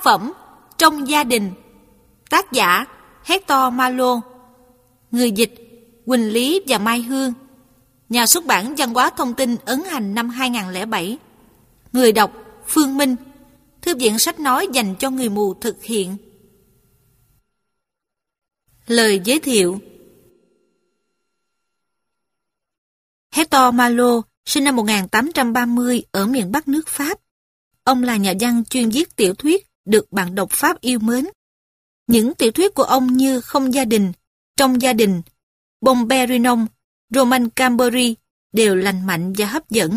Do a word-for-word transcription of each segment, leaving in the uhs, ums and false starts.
phẩm Trong gia đình. Tác giả Hector Malot. Người dịch Quỳnh Lý và Mai Hương. Nhà xuất bản Văn hóa Thông tin ấn hành năm hai không không bảy. Người đọc Phương Minh. Thư viện sách nói dành cho người mù thực hiện. Lời giới thiệu. Hector Malot sinh năm một nghìn tám trăm ba mươi ở miền Bắc nước Pháp. Ông là nhà văn chuyên viết tiểu thuyết được bạn đọc Pháp yêu mến. Những tiểu thuyết của ông như Không gia đình, Trong gia đình, Bomberinon, Roman Cambery đều lành mạnh và hấp dẫn.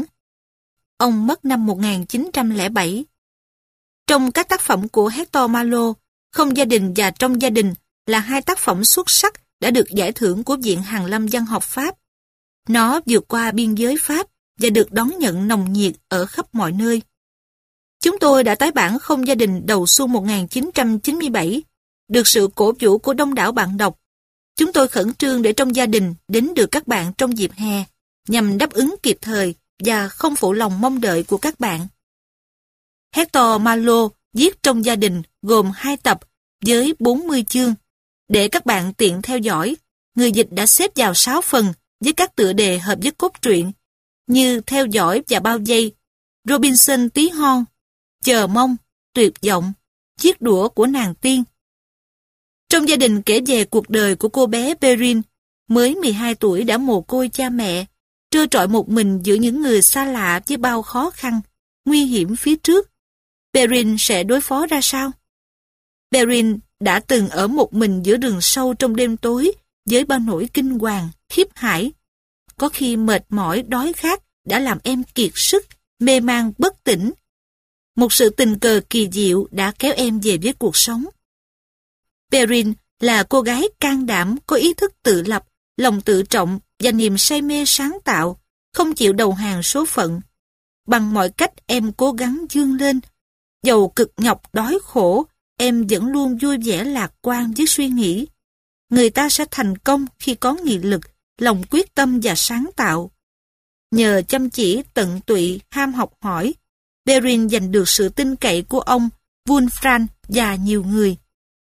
Ông mất năm một nghìn chín trăm lẻ bảy. Trong các tác phẩm của Hector Malot, Không gia đình và Trong gia đình là hai tác phẩm xuất sắc đã được giải thưởng của Viện Hàn lâm Văn học Pháp. Nó vượt qua biên giới Pháp và được đón nhận nồng nhiệt ở khắp mọi nơi. Chúng tôi đã tái bản Không gia đình đầu xuân một nghìn chín trăm chín mươi bảy, được sự cổ vũ của đông đảo bạn đọc. Chúng tôi khẩn trương để Trong gia đình đến được các bạn trong dịp hè, nhằm đáp ứng kịp thời và không phụ lòng mong đợi của các bạn. Hector Malot viết Trong gia đình gồm hai tập với bốn mươi chương. Để các bạn tiện theo dõi, người dịch đã xếp vào sáu phần với các tựa đề hợp với cốt truyện như Theo dõi và bao vây, Robinson tí hon, Chờ mong, Tuyệt vọng, Chiếc đũa của nàng tiên. Trong gia đình kể về cuộc đời của cô bé Perrine, mới mười hai tuổi đã mồ côi cha mẹ, trơ trọi một mình giữa những người xa lạ với bao khó khăn, nguy hiểm phía trước. Perrine sẽ đối phó ra sao? Perrine đã từng ở một mình giữa rừng sâu trong đêm tối với bao nỗi kinh hoàng, khiếp hãi. Có khi mệt mỏi, đói khát đã làm em kiệt sức, mê man bất tỉnh. Một sự tình cờ kỳ diệu đã kéo em về với cuộc sống. Perrine là cô gái can đảm, có ý thức tự lập, lòng tự trọng và niềm say mê sáng tạo, không chịu đầu hàng số phận. Bằng mọi cách em cố gắng vươn lên. Dầu cực nhọc đói khổ, em vẫn luôn vui vẻ lạc quan với suy nghĩ. Người ta sẽ thành công khi có nghị lực, lòng quyết tâm và sáng tạo. Nhờ chăm chỉ, tận tụy, ham học hỏi, Perrine giành được sự tin cậy của ông, Wulfran và nhiều người.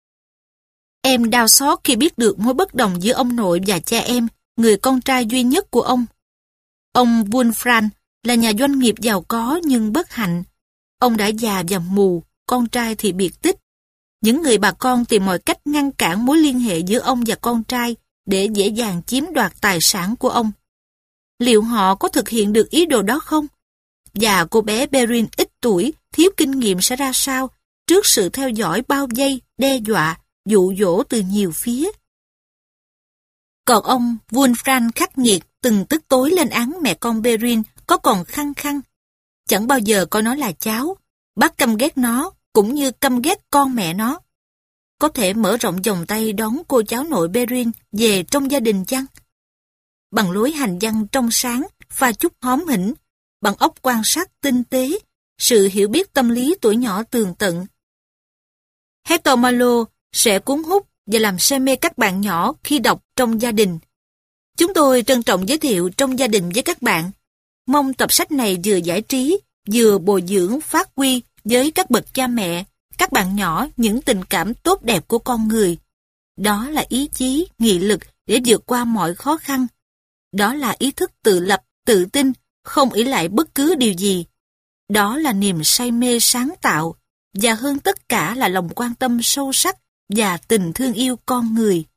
Em đau xót khi biết được mối bất đồng giữa ông nội và cha em, người con trai duy nhất của ông. Ông Wulfran là nhà doanh nghiệp giàu có nhưng bất hạnh. Ông đã già và mù, con trai thì biệt tích. Những người bà con tìm mọi cách ngăn cản mối liên hệ giữa ông và con trai để dễ dàng chiếm đoạt tài sản của ông. Liệu họ có thực hiện được ý đồ đó không? Và cô bé Perrine ít tuổi, thiếu kinh nghiệm sẽ ra sao trước sự theo dõi bao vây, đe dọa, dụ dỗ từ nhiều phía? Còn ông Wulfran khắc nghiệt từng tức tối lên án mẹ con Perrine có còn khăng khăng. Chẳng bao giờ coi nó là cháu, bác căm ghét nó cũng như căm ghét con mẹ nó. Có thể mở rộng vòng tay đón cô cháu nội Perrine về trong gia đình chăng? Bằng lối hành văn trong sáng, pha chút hóm hỉnh, bằng óc quan sát tinh tế, sự hiểu biết tâm lý tuổi nhỏ tường tận. Hector Malot sẽ cuốn hút và làm say mê các bạn nhỏ khi đọc Trong gia đình. Chúng tôi trân trọng giới thiệu Trong gia đình với các bạn. Mong tập sách này vừa giải trí, vừa bồi dưỡng phát huy với các bậc cha mẹ, các bạn nhỏ những tình cảm tốt đẹp của con người. Đó là ý chí, nghị lực để vượt qua mọi khó khăn. Đó là ý thức tự lập, tự tin, không ỷ lại bất cứ điều gì. Đó là niềm say mê sáng tạo, và hơn tất cả là lòng quan tâm sâu sắc và tình thương yêu con người.